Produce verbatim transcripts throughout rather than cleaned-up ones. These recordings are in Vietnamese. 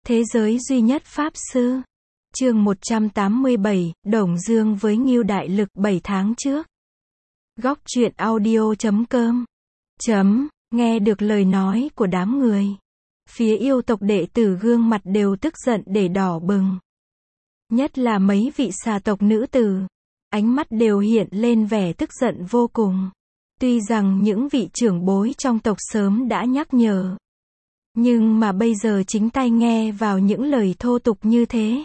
Thế giới duy nhất Pháp Sư. Chương một trăm tám mươi bảy, Đồng Dương với Ngưu Đại Lực bảy tháng trước. Góc truyện audio chấm com. Chấm, nghe được lời nói của đám người. Phía yêu tộc đệ tử gương mặt đều tức giận để đỏ bừng. Nhất là mấy vị xà tộc nữ tử. Ánh mắt đều hiện lên vẻ tức giận vô cùng. Tuy rằng những vị trưởng bối trong tộc sớm đã nhắc nhở. Nhưng mà bây giờ chính tai nghe vào những lời thô tục như thế.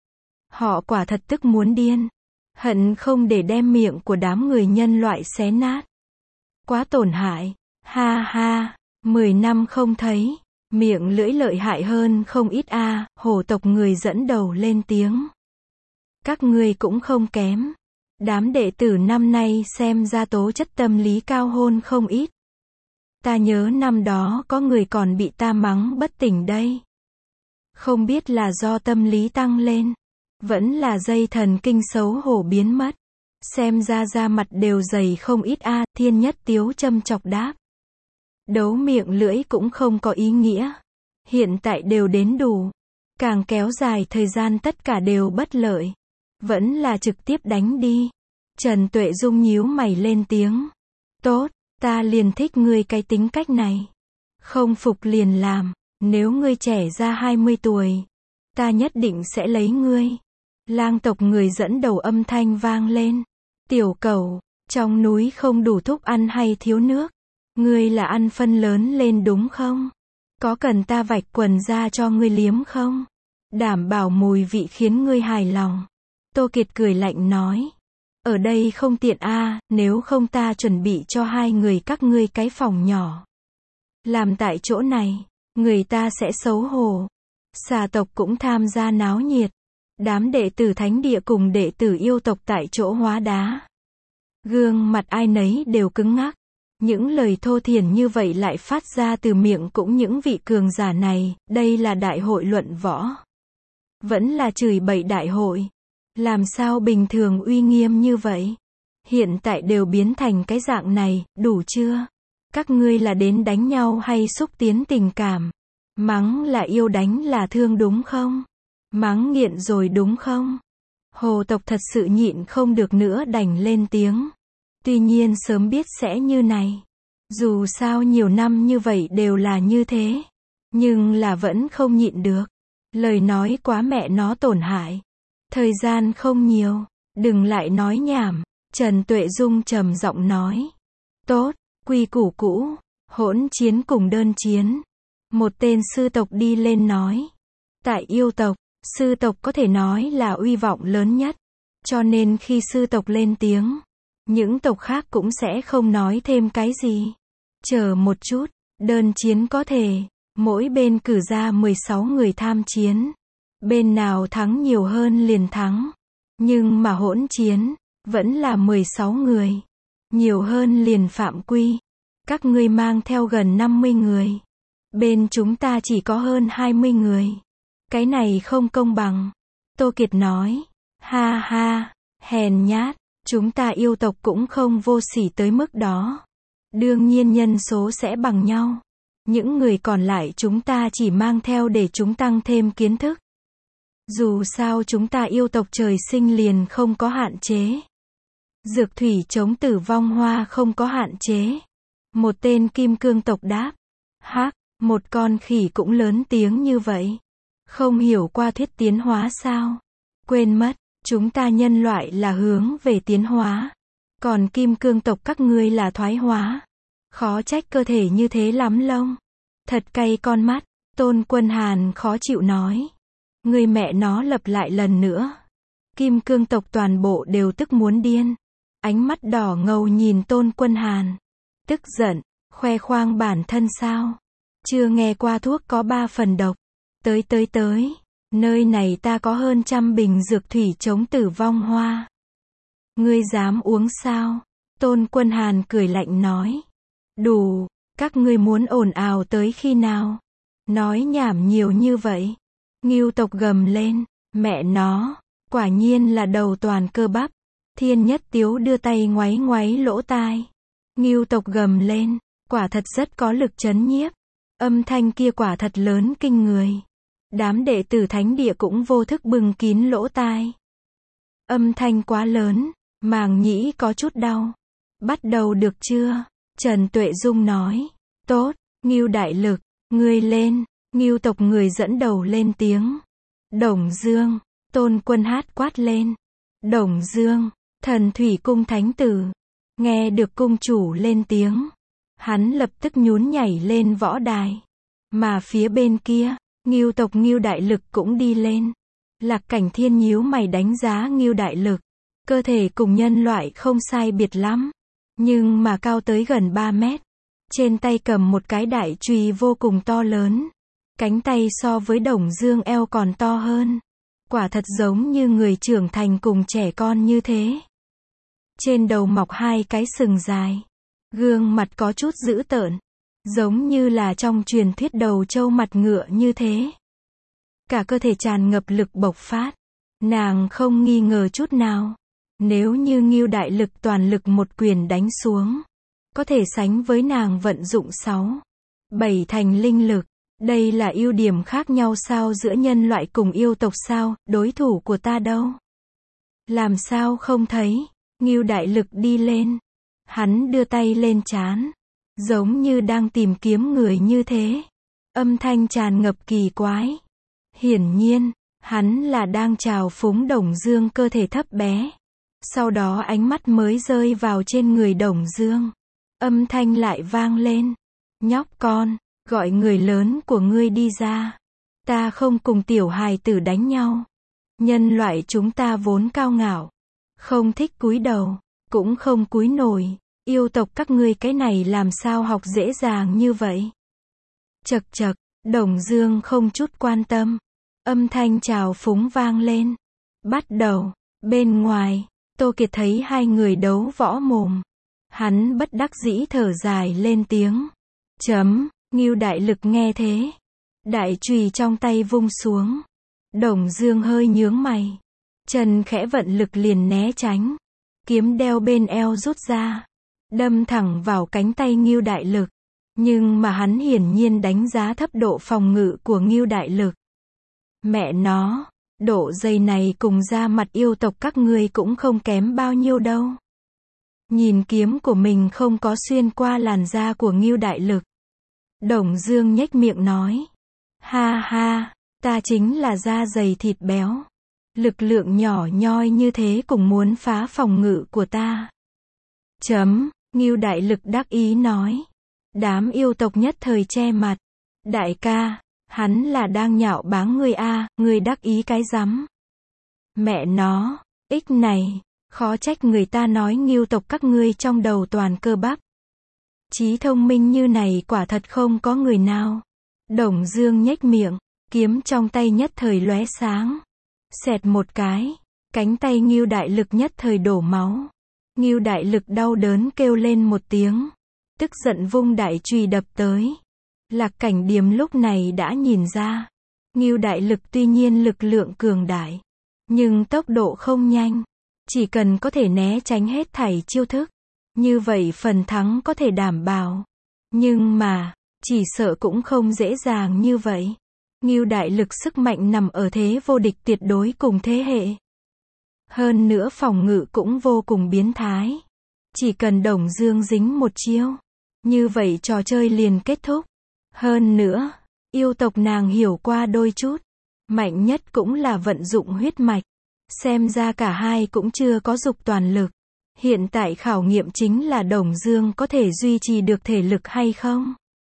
Họ quả thật tức muốn điên. Hận không để đem miệng của đám người nhân loại xé nát. Quá tổn hại. Ha ha, mười năm không thấy. Miệng lưỡi lợi hại hơn không ít a. À, hổ tộc người dẫn đầu lên tiếng. Các ngươi cũng không kém. Đám đệ tử năm nay xem ra tố chất tâm lý cao hơn không ít. Ta nhớ năm đó có người còn bị ta mắng bất tỉnh đây. Không biết là do tâm lý tăng lên. Vẫn là dây thần kinh xấu hổ biến mất. Xem ra da mặt đều dày không ít a. À, Thiên Nhất Tiếu châm chọc đáp. Đấu miệng lưỡi cũng không có ý nghĩa. Hiện tại đều đến đủ. Càng kéo dài thời gian tất cả đều bất lợi. Vẫn là trực tiếp đánh đi. Trần Tuệ Dung nhíu mày lên tiếng. Tốt, ta liền thích ngươi cái tính cách này. Không phục liền làm. Nếu ngươi trẻ ra hai mươi tuổi, ta nhất định sẽ lấy ngươi. Lang tộc người dẫn đầu âm thanh vang lên. Tiểu cẩu, trong núi không đủ thúc ăn hay thiếu nước? Ngươi là ăn phân lớn lên đúng không? Có cần ta vạch quần ra cho ngươi liếm không? Đảm bảo mùi vị khiến ngươi hài lòng. Tô Kiệt cười lạnh nói. Ở đây không tiện a, à, nếu không ta chuẩn bị cho hai người các ngươi cái phòng nhỏ. Làm tại chỗ này, người ta sẽ xấu hổ. Xà tộc cũng tham gia náo nhiệt. Đám đệ tử thánh địa cùng đệ tử yêu tộc tại chỗ hóa đá. Gương mặt ai nấy đều cứng ngắc. Những lời thô thiển như vậy lại phát ra từ miệng cũng những vị cường giả này, đây là đại hội luận võ. Vẫn là chửi bậy đại hội. Làm sao bình thường uy nghiêm như vậy? Hiện tại đều biến thành cái dạng này, đủ chưa? Các ngươi là đến đánh nhau hay xúc tiến tình cảm? Mắng là yêu đánh là thương đúng không? Mắng nghiện rồi đúng không? Hồ tộc thật sự nhịn không được nữa đành lên tiếng. Tuy nhiên sớm biết sẽ như này. Dù sao nhiều năm như vậy đều là như thế. Nhưng là vẫn không nhịn được. Lời nói quá mẹ nó tổn hại. Thời gian không nhiều. Đừng lại nói nhảm. Trần Tuệ Dung trầm giọng nói. Tốt, quy củ cũ. Hỗn chiến cùng đơn chiến. Một tên sư tộc đi lên nói. Tại yêu tộc, sư tộc có thể nói là uy vọng lớn nhất. Cho nên khi sư tộc lên tiếng, những tộc khác cũng sẽ không nói thêm cái gì. Chờ một chút, đơn chiến có thể, mỗi bên cử ra mười sáu người tham chiến. Bên nào thắng nhiều hơn liền thắng. Nhưng mà hỗn chiến, vẫn là mười sáu người. Nhiều hơn liền phạm quy. Các ngươi mang theo gần năm mươi người. Bên chúng ta chỉ có hơn hai mươi người. Cái này không công bằng. Tô Kiệt nói. Ha ha, hèn nhát. Chúng ta yêu tộc cũng không vô sỉ tới mức đó. Đương nhiên nhân số sẽ bằng nhau. Những người còn lại chúng ta chỉ mang theo để chúng tăng thêm kiến thức. Dù sao chúng ta yêu tộc trời sinh liền không có hạn chế. Dược thủy chống tử vong hoa không có hạn chế. Một tên kim cương tộc đáp. Hắc, một con khỉ cũng lớn tiếng như vậy. Không hiểu qua thuyết tiến hóa sao? Quên mất, chúng ta nhân loại là hướng về tiến hóa. Còn kim cương tộc các ngươi là thoái hóa. Khó trách cơ thể như thế lắm lông. Thật cay con mắt, Tôn Quân Hàn khó chịu nói. Người mẹ nó lặp lại lần nữa. Kim cương tộc toàn bộ đều tức muốn điên. Ánh mắt đỏ ngầu nhìn Tôn Quân Hàn. Tức giận, khoe khoang bản thân sao? Chưa nghe qua thuốc có ba phần độc. Tới tới tới, nơi này ta có hơn trăm bình dược thủy chống tử vong hoa. Ngươi dám uống sao? Tôn Quân Hàn cười lạnh nói. Đủ, các ngươi muốn ồn ào tới khi nào? Nói nhảm nhiều như vậy. Ngưu tộc gầm lên, mẹ nó, quả nhiên là đầu toàn cơ bắp. Thiên Nhất Tiếu đưa tay ngoáy ngoáy lỗ tai. Ngưu tộc gầm lên, quả thật rất có lực chấn nhiếp. Âm thanh kia quả thật lớn kinh người. Đám đệ tử thánh địa cũng vô thức bưng kín lỗ tai. Âm thanh quá lớn, màng nhĩ có chút đau. Bắt đầu được chưa? Trần Tuệ Dung nói. Tốt, Ngưu Đại Lực, ngươi lên. Ngưu tộc người dẫn đầu lên tiếng. Đồng Dương, Tôn Quân Hát quát lên. Đồng Dương, Thần Thủy Cung thánh tử. Nghe được cung chủ lên tiếng, hắn lập tức nhún nhảy lên võ đài. Mà phía bên kia, Ngưu tộc Ngưu Đại Lực cũng đi lên. Lạc Cảnh Thiên nhíu mày đánh giá Ngưu Đại Lực. Cơ thể cùng nhân loại không sai biệt lắm, nhưng mà cao tới gần ba mét. Trên tay cầm một cái đại chùy vô cùng to lớn. Cánh tay so với Đồng Dương eo còn to hơn. Quả thật giống như người trưởng thành cùng trẻ con như thế. Trên đầu mọc hai cái sừng dài. Gương mặt có chút dữ tợn. Giống như là trong truyền thuyết đầu trâu mặt ngựa như thế. Cả cơ thể tràn ngập lực bộc phát. Nàng không nghi ngờ chút nào. Nếu như Ngưu Đại Lực toàn lực một quyền đánh xuống, có thể sánh với nàng vận dụng sáu, bảy thành linh lực. Đây là ưu điểm khác nhau sao giữa nhân loại cùng yêu tộc sao, đối thủ của ta đâu? Làm sao không thấy? Ngưu Đại Lực đi lên. Hắn đưa tay lên trán. Giống như đang tìm kiếm người như thế. Âm thanh tràn ngập kỳ quái. Hiển nhiên, hắn là đang trào phúng Đồng Dương cơ thể thấp bé. Sau đó ánh mắt mới rơi vào trên người Đồng Dương. Âm thanh lại vang lên. Nhóc con, gọi người lớn của ngươi đi ra. Ta không cùng tiểu hài tử đánh nhau. Nhân loại chúng ta vốn cao ngạo. Không thích cúi đầu, cũng không cúi nổi. Yêu tộc các ngươi cái này làm sao học dễ dàng như vậy? Chậc chậc, Đồng Dương không chút quan tâm. Âm thanh trào phúng vang lên. Bắt đầu, bên ngoài, Tô Kiệt thấy hai người đấu võ mồm. Hắn bất đắc dĩ thở dài lên tiếng. Chấm, Ngưu Đại Lực nghe thế. Đại chùy trong tay vung xuống. Đồng Dương hơi nhướng mày. Chân khẽ vận lực liền né tránh. Kiếm đeo bên eo rút ra. Đâm thẳng vào cánh tay Ngưu Đại Lực. Nhưng mà hắn hiển nhiên đánh giá thấp độ phòng ngự của Ngưu Đại Lực. Mẹ nó, độ dày này cùng da mặt yêu tộc các ngươi cũng không kém bao nhiêu đâu. Nhìn kiếm của mình không có xuyên qua làn da của Ngưu Đại Lực. Đồng Dương nhếch miệng nói. Ha ha, ta chính là da dày thịt béo. Lực lượng nhỏ nhoi như thế cũng muốn phá phòng ngự của ta. Chấm, Ngưu Đại Lực đắc ý nói. Đám yêu tộc nhất thời che mặt. Đại ca, hắn là đang nhạo báng ngươi a, ngươi đắc ý cái rắm. Mẹ nó, ích này, khó trách người ta nói Ngưu tộc các ngươi trong đầu toàn cơ bắp. Trí thông minh như này quả thật không có người nào. Đồng Dương nhếch miệng, kiếm trong tay nhất thời lóe sáng. Xẹt một cái, cánh tay Ngưu Đại Lực nhất thời đổ máu. Ngưu Đại Lực đau đớn kêu lên một tiếng. Tức giận vung đại chùy đập tới. Lạc Cảnh Điềm lúc này đã nhìn ra. Ngưu Đại Lực tuy nhiên lực lượng cường đại, nhưng tốc độ không nhanh. Chỉ cần có thể né tránh hết thảy chiêu thức, như vậy phần thắng có thể đảm bảo. Nhưng mà, chỉ sợ cũng không dễ dàng như vậy. Ngưu Đại Lực sức mạnh nằm ở thế vô địch tuyệt đối cùng thế hệ. Hơn nữa phòng ngự cũng vô cùng biến thái. Chỉ cần Đồng Dương dính một chiêu, như vậy trò chơi liền kết thúc. Hơn nữa, yêu tộc nàng hiểu qua đôi chút. Mạnh nhất cũng là vận dụng huyết mạch. Xem ra cả hai cũng chưa có dục toàn lực. Hiện tại khảo nghiệm chính là Đồng Dương có thể duy trì được thể lực hay không.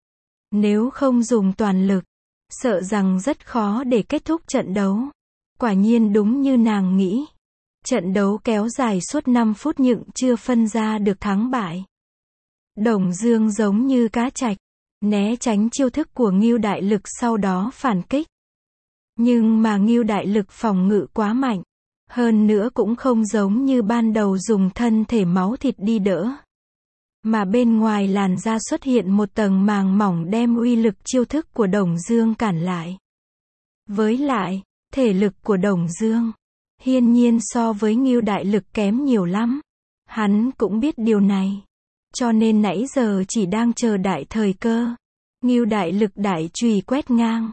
Nếu không dùng toàn lực, sợ rằng rất khó để kết thúc trận đấu. Quả nhiên đúng như nàng nghĩ. Trận đấu kéo dài suốt năm phút nhưng chưa phân ra được thắng bại. Đồng Dương giống như cá trạch, né tránh chiêu thức của Ngưu Đại Lực sau đó phản kích. Nhưng mà Ngưu Đại Lực phòng ngự quá mạnh. Hơn nữa cũng không giống như ban đầu dùng thân thể máu thịt đi đỡ. Mà bên ngoài làn da xuất hiện một tầng màng mỏng đem uy lực chiêu thức của Đồng Dương cản lại. Với lại, thể lực của Đồng Dương, hiển nhiên so với Ngưu Đại Lực kém nhiều lắm. Hắn cũng biết điều này. Cho nên nãy giờ chỉ đang chờ đại thời cơ. Ngưu Đại Lực đại chùy quét ngang.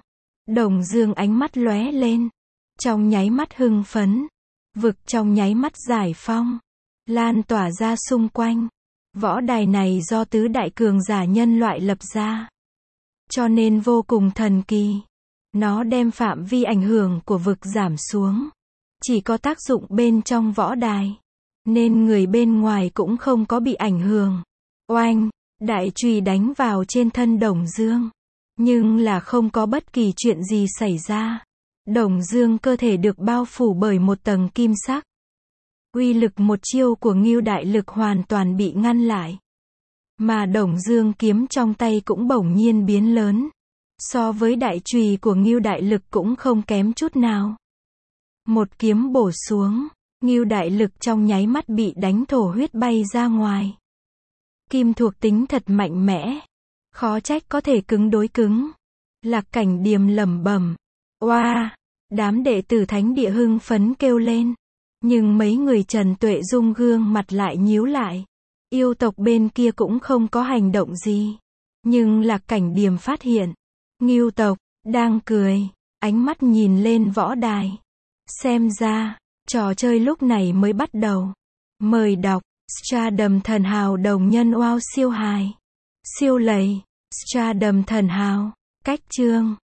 Đồng Dương ánh mắt lóe lên. Trong nháy mắt hưng phấn. Vực trong nháy mắt giải phong. Lan tỏa ra xung quanh. Võ đài này do tứ đại cường giả nhân loại lập ra. Cho nên vô cùng thần kỳ. Nó đem phạm vi ảnh hưởng của vực giảm xuống. Chỉ có tác dụng bên trong võ đài. Nên người bên ngoài cũng không có bị ảnh hưởng. Oanh, đại chùy đánh vào trên thân Đồng Dương. Nhưng là không có bất kỳ chuyện gì xảy ra. Đồng Dương cơ thể được bao phủ bởi một tầng kim sắc. Uy lực một chiêu của Ngưu Đại Lực hoàn toàn bị ngăn lại. Mà Đồng Dương kiếm trong tay cũng bỗng nhiên biến lớn. So với đại chùy của Ngưu Đại Lực cũng không kém chút nào. Một kiếm bổ xuống, Ngưu Đại Lực trong nháy mắt bị đánh thổ huyết bay ra ngoài. Kim thuộc tính thật mạnh mẽ. Khó trách có thể cứng đối cứng. Lạc Cảnh Điềm lẩm bẩm. Oa! Wow, đám đệ tử thánh địa hưng phấn kêu lên. Nhưng mấy người Trần Tuệ Dung gương mặt lại nhíu lại. Yêu tộc bên kia cũng không có hành động gì. Nhưng Lạc Cảnh Điềm phát hiện. Ngưu tộc, đang cười, ánh mắt nhìn lên võ đài. Xem ra, trò chơi lúc này mới bắt đầu. Mời đọc, Stardom Thần Hào đồng nhân wow siêu hài. Siêu lầy, Stardom Thần Hào, cách chương.